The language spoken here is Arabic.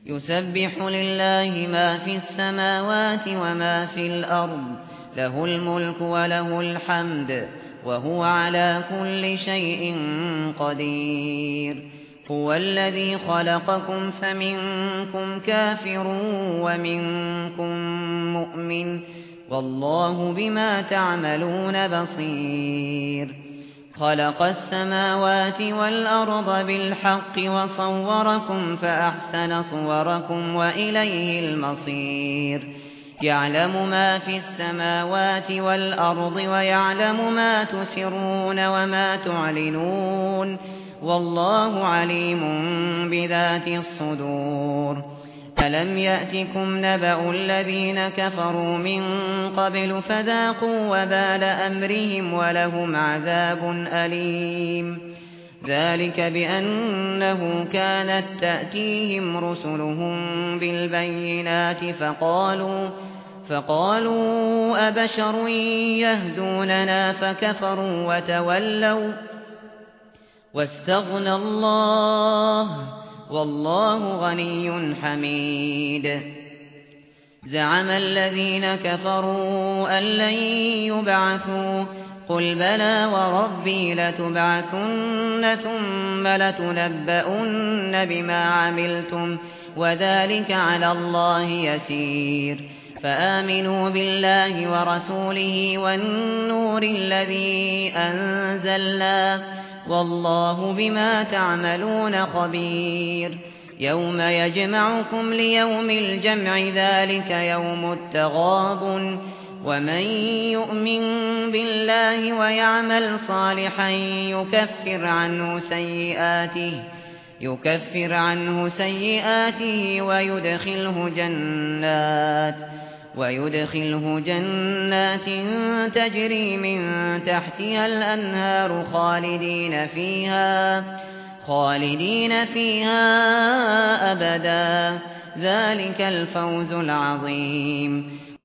يسبح لله ما في السماوات وما في الأرض له الملك وله الحمد وهو على كل شيء قدير هو الذي خلقكم فمنكم كافر ومنكم مؤمن والله بما تعملون بصير خلق السماوات والأرض بالحق وصوركم فأحسن صوركم وإليه المصير يعلم ما في السماوات والأرض ويعلم ما تسرون وما تعلنون والله عليم بذات الصدور ألم يأتكم نبأ الذين كفروا من قبل فذاقوا وبال أمرهم ولهم عذاب أليم ذلك بأنه كانت تأتيهم رسلهم بالبينات فقالوا أبشر يهدوننا فكفروا وتولوا واستغنى الله والله غني حميد زعم الذين كفروا أن لن يبعثوا قل بلى وربي لتبعثن ثم لتنبؤن بما عملتم وذلك على الله يسير فآمنوا بالله ورسوله والنور الذي أنزلنا والله بما تعملون خبير يوم يجمعكم ليوم الجمع ذلك يوم التغابن ومن يؤمن بالله ويعمل صالحا يكفر عنه سيئاته ويدخله جنات تجري من تحتها الأنهار خالدين فيها أبدا ذلك الفوز العظيم